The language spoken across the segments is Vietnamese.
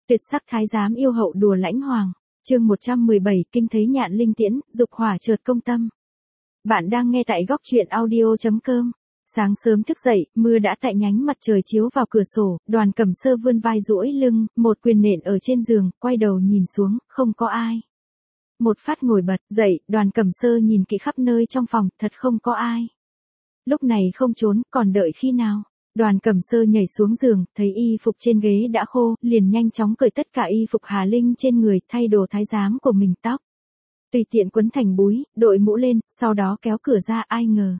Tuyệt sắc thái giám yêu hậu đùa lãnh hoàng. Chương 117, kinh thấy nhạn linh tiễn, dục hỏa chợt công tâm. Bạn đang nghe tại góc truyện audio.com. Sáng sớm thức dậy, mưa đã tại nhánh mặt trời chiếu vào cửa sổ, Đoàn Cẩm Sơ vươn vai duỗi lưng, một quyền nện ở trên giường, quay đầu nhìn xuống, không có ai. Một phát ngồi bật dậy, Đoàn Cẩm Sơ nhìn kỹ khắp nơi trong phòng, thật không có ai. Lúc này không trốn, còn đợi khi nào? Đoàn Cẩm Sơ nhảy xuống giường, thấy y phục trên ghế đã khô, liền nhanh chóng cởi tất cả y phục Hà Linh trên người, thay đồ thái giám của mình, tóc tùy tiện quấn thành búi, đội mũ lên, sau đó kéo cửa ra, ai ngờ.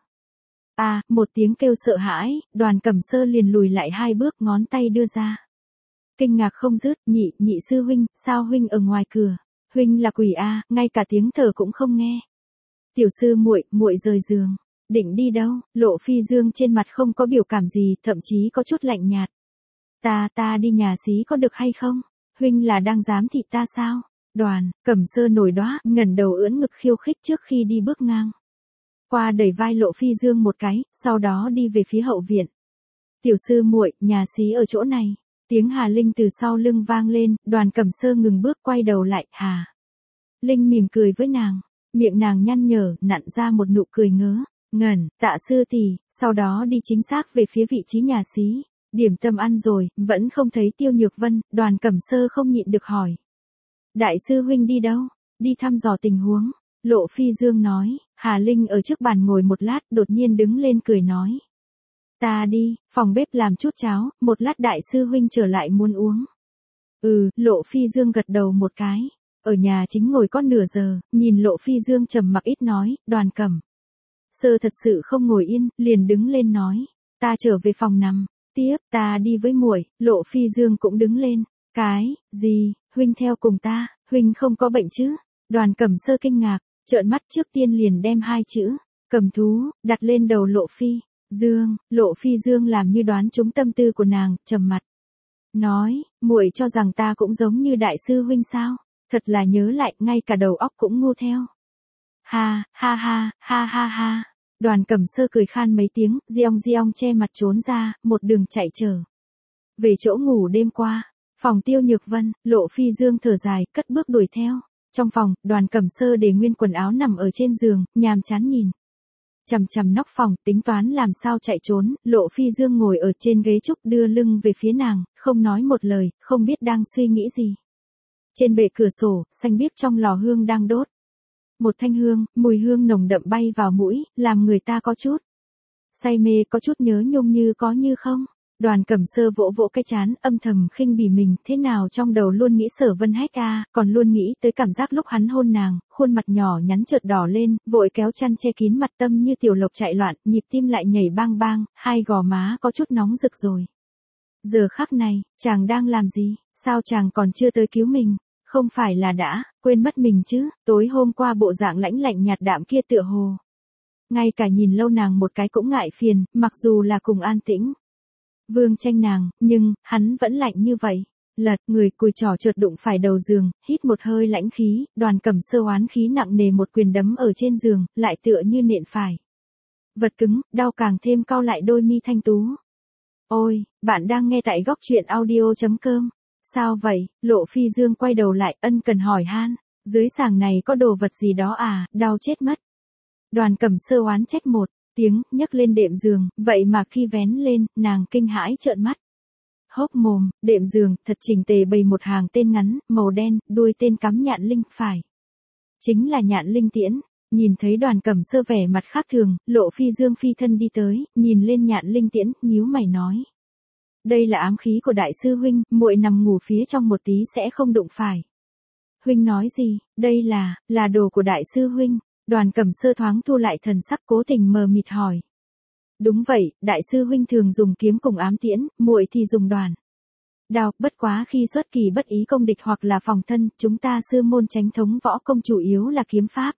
Một tiếng kêu sợ hãi, Đoàn Cẩm Sơ liền lùi lại 2 bước, ngón tay đưa ra. Kinh ngạc không dứt, nhị sư huynh, sao huynh ở ngoài cửa? Huynh là quỷ a, ngay cả tiếng thở cũng không nghe. Tiểu sư muội rời giường. Định đi đâu? Lộ Phi Dương trên mặt không có biểu cảm gì, thậm chí có chút lạnh nhạt. Ta đi nhà xí có được hay không? Huynh là đang giám thị ta sao? Đoàn Cẩm Sơ nổi đóa, ngẩng đầu ưỡn ngực khiêu khích trước khi đi bước ngang qua, đẩy vai Lộ Phi Dương một cái, sau đó đi về phía hậu viện. Tiểu sư muội, nhà xí ở chỗ này. Tiếng Hà Linh từ sau lưng vang lên, Đoàn Cẩm Sơ ngừng bước, quay đầu lại. Hà Linh mỉm cười với nàng, miệng nàng nhăn nhở, nặn ra một nụ cười ngớ ngẩn. Tạ sư tỷ, sau đó đi chính xác về phía vị trí nhà xí. Điểm tâm ăn rồi, vẫn không thấy Tiêu Nhược Vân, Đoàn Cẩm Sơ không nhịn được hỏi. Đại sư huynh đi đâu? Đi thăm dò tình huống. Lộ Phi Dương nói. Hà Linh ở trước bàn ngồi một lát, đột nhiên đứng lên cười nói. Ta đi, phòng bếp làm chút cháo, một lát đại sư huynh trở lại muốn uống. Lộ Phi Dương gật đầu một cái. Ở nhà chính ngồi có nửa giờ, nhìn Lộ Phi Dương trầm mặc ít nói, Đoàn Cẩm Sơ thật sự không ngồi yên, liền đứng lên nói. Ta trở về phòng nằm. Tiếp, ta đi với muội. Lộ Phi Dương cũng đứng lên. Cái gì? Huynh theo cùng ta, huynh không có bệnh chứ? Đoàn Cẩm Sơ kinh ngạc, trợn mắt, trước tiên liền đem 2 chữ cầm thú đặt lên đầu Lộ Phi Dương. Lộ Phi Dương làm như đoán trúng tâm tư của nàng, trầm mặt nói, muội cho rằng ta cũng giống như đại sư huynh sao? Thật là nhớ lại, ngay cả đầu óc cũng ngu theo. Ha ha. Đoàn Cẩm Sơ cười khan mấy tiếng, giong che mặt trốn ra, một đường chạy trở về chỗ ngủ đêm qua. Phòng Tiêu Nhược Vân, Lộ Phi Dương thở dài, cất bước đuổi theo. Trong phòng, Đoàn Cẩm Sơ để nguyên quần áo nằm ở trên giường, nhàm chán nhìn chằm nóc phòng, tính toán làm sao chạy trốn. Lộ Phi Dương ngồi ở trên ghế trúc, đưa lưng về phía nàng, không nói một lời, không biết đang suy nghĩ gì. Trên bệ cửa sổ, xanh biếc trong lò hương đang đốt. Một thanh hương, mùi hương nồng đậm bay vào mũi, làm người ta có chút say mê, có chút nhớ nhung như có như không. Đoàn Cẩm Sơ vỗ vỗ cái trán, âm thầm khinh bỉ mình, thế nào trong đầu luôn nghĩ Sở Vân Hách còn luôn nghĩ tới cảm giác lúc hắn hôn nàng, khuôn mặt nhỏ nhắn chợt đỏ lên, vội kéo chăn che kín mặt, tâm như tiểu lộc chạy loạn, nhịp tim lại nhảy bang bang, 2 gò má có chút nóng rực rồi. Giờ khắc này, chàng đang làm gì? Sao chàng còn chưa tới cứu mình? Không phải là đã quên mất mình chứ? Tối hôm qua bộ dạng lãnh lạnh nhạt đạm kia tựa hồ ngay cả nhìn lâu nàng một cái cũng ngại phiền, mặc dù là cùng An Tĩnh Vương tranh nàng, nhưng hắn vẫn lạnh như vậy. Lật người, cùi trỏ chợt đụng phải đầu giường, hít một hơi lãnh khí, Đoàn Cẩm Sơ oán khí nặng nề một quyền đấm ở trên giường, lại tựa như nện phải vật cứng, đau càng thêm cau lại đôi mi thanh tú. Ôi, bạn đang nghe tại góc truyện audio.com. Sao vậy? Lộ Phi Dương quay đầu lại, ân cần hỏi han. Dưới sàng này có đồ vật gì đó à? Đau chết mất. Đoàn Cẩm Sơ oán trách một tiếng, nhấc lên đệm giường, vậy mà khi vén lên, nàng kinh hãi trợn mắt hốc mồm. Đệm giường thật chỉnh tề bày một hàng tên ngắn, màu đen, đuôi tên cắm nhạn linh, phải chính là nhạn linh tiễn. Nhìn thấy Đoàn Cẩm Sơ vẻ mặt khác thường, Lộ Phi Dương phi thân đi tới, nhìn lên nhạn linh tiễn, nhíu mày nói. Đây là ám khí của đại sư huynh, muội nằm ngủ phía trong một tí sẽ không đụng phải. Huynh nói gì? Đây là đồ của đại sư huynh. Đoàn Cẩm Sơ thoáng thu lại thần sắc, cố tình mờ mịt hỏi. Đúng vậy, đại sư huynh thường dùng kiếm cùng ám tiễn, muội thì dùng đoàn đao, bất quá khi xuất kỳ bất ý công địch hoặc là phòng thân, chúng ta sư môn chánh thống võ công chủ yếu là kiếm pháp.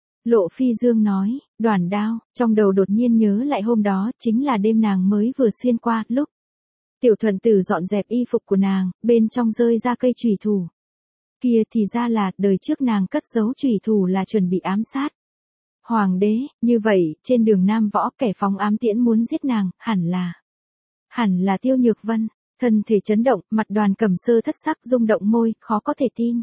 Lộ Phi Dương nói, đoàn đao, trong đầu đột nhiên nhớ lại hôm đó, chính là đêm nàng mới vừa xuyên qua, lúc Tiểu Thuận Tử dọn dẹp y phục của nàng, bên trong rơi ra cây chùy thủ. Kia thì ra là, đời trước nàng cất giấu chùy thủ là chuẩn bị ám sát Hoàng đế. Như vậy, trên đường Nam Võ, kẻ phóng ám tiễn muốn giết nàng, hẳn là Tiêu Nhược Vân. Thân thể chấn động, mặt Đoàn Cẩm Sơ thất sắc rung động môi, khó có thể tin.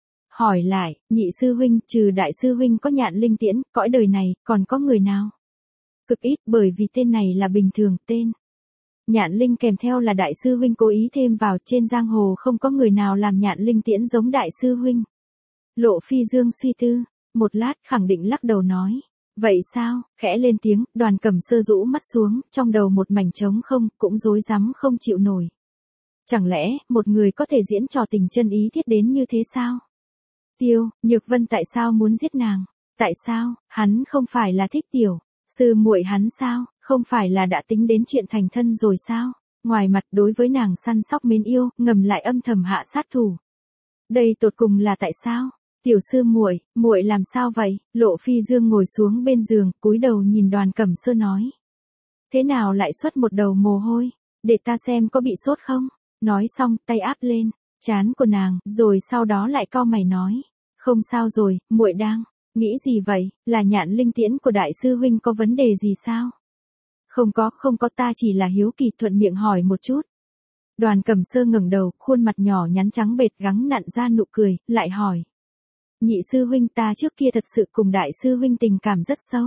Hỏi lại, nhị sư huynh, trừ đại sư huynh có Nhạn Linh Tiễn, cõi đời này, còn có người nào? Cực ít, bởi vì tên này là bình thường, tên Nhạn Linh kèm theo là đại sư huynh cố ý thêm vào, trên giang hồ không có người nào làm Nhạn Linh Tiễn giống đại sư huynh. Lộ Phi Dương suy tư, một lát khẳng định lắc đầu nói. Vậy sao, khẽ lên tiếng, Đoàn Cẩm Sơ rũ mắt xuống, trong đầu một mảnh trống không, cũng rối rắm không chịu nổi. Chẳng lẽ, một người có thể diễn trò tình chân ý thiết đến như thế sao? Tiêu, Nhược Vân tại sao muốn giết nàng? Tại sao, hắn không phải là thích tiểu sư muội hắn sao, không phải là đã tính đến chuyện thành thân rồi sao? Ngoài mặt đối với nàng săn sóc mến yêu, ngầm lại âm thầm hạ sát thủ. Đây tột cùng là tại sao? Tiểu sư muội, muội làm sao vậy? Lộ Phi Dương ngồi xuống bên giường, cúi đầu nhìn Đoàn Cẩm Sơ nói. Thế nào lại xuất một đầu mồ hôi? Để ta xem có bị sốt không? Nói xong, tay áp lên trán của nàng, rồi sau đó lại cau mày nói. Không sao rồi, muội đang nghĩ gì vậy? Là Nhạn Linh Tiễn của đại sư huynh có vấn đề gì sao? Không có, ta chỉ là hiếu kỳ thuận miệng hỏi một chút. Đoàn Cẩm Sơ ngẩng đầu, khuôn mặt nhỏ nhắn trắng bệch gắng nặn ra nụ cười, lại hỏi. Nhị sư huynh, ta trước kia thật sự cùng đại sư huynh tình cảm rất sâu.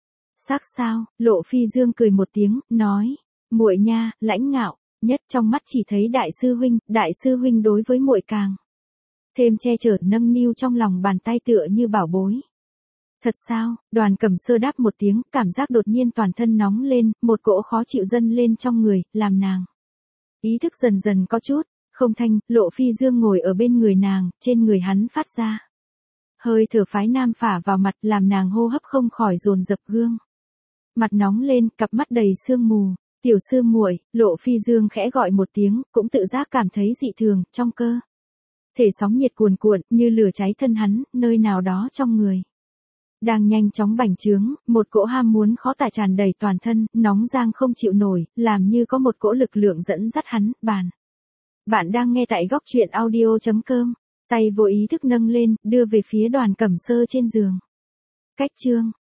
Xác sao? Lộ Phi Dương cười một tiếng, nói. Muội nha, lãnh ngạo, nhất trong mắt chỉ thấy đại sư huynh đối với muội càng thêm che chở, nâng niu trong lòng bàn tay tựa như bảo bối. Thật sao? Đoàn Cẩm Sơ đáp một tiếng, cảm giác đột nhiên toàn thân nóng lên, một cỗ khó chịu dâng lên trong người, làm nàng ý thức dần dần có chút không thanh. Lộ Phi Dương ngồi ở bên người nàng, trên người hắn phát ra hơi thở phái nam phả vào mặt, làm nàng hô hấp không khỏi dồn dập, gương mặt nóng lên, cặp mắt đầy sương mù. Tiểu sư muội, Lộ Phi Dương khẽ gọi một tiếng, cũng tự giác cảm thấy dị thường, trong cơ thể sóng nhiệt cuồn cuộn, như lửa cháy thân hắn, nơi nào đó trong người đang nhanh chóng bành trướng, một cỗ ham muốn khó tả tràn đầy toàn thân, nóng rang không chịu nổi, làm như có một cỗ lực lượng dẫn dắt hắn. Bạn đang nghe tại góc truyện audio.com. Tay vô ý thức nâng lên, đưa về phía Đoàn Cẩm Sơ trên giường. Cách chương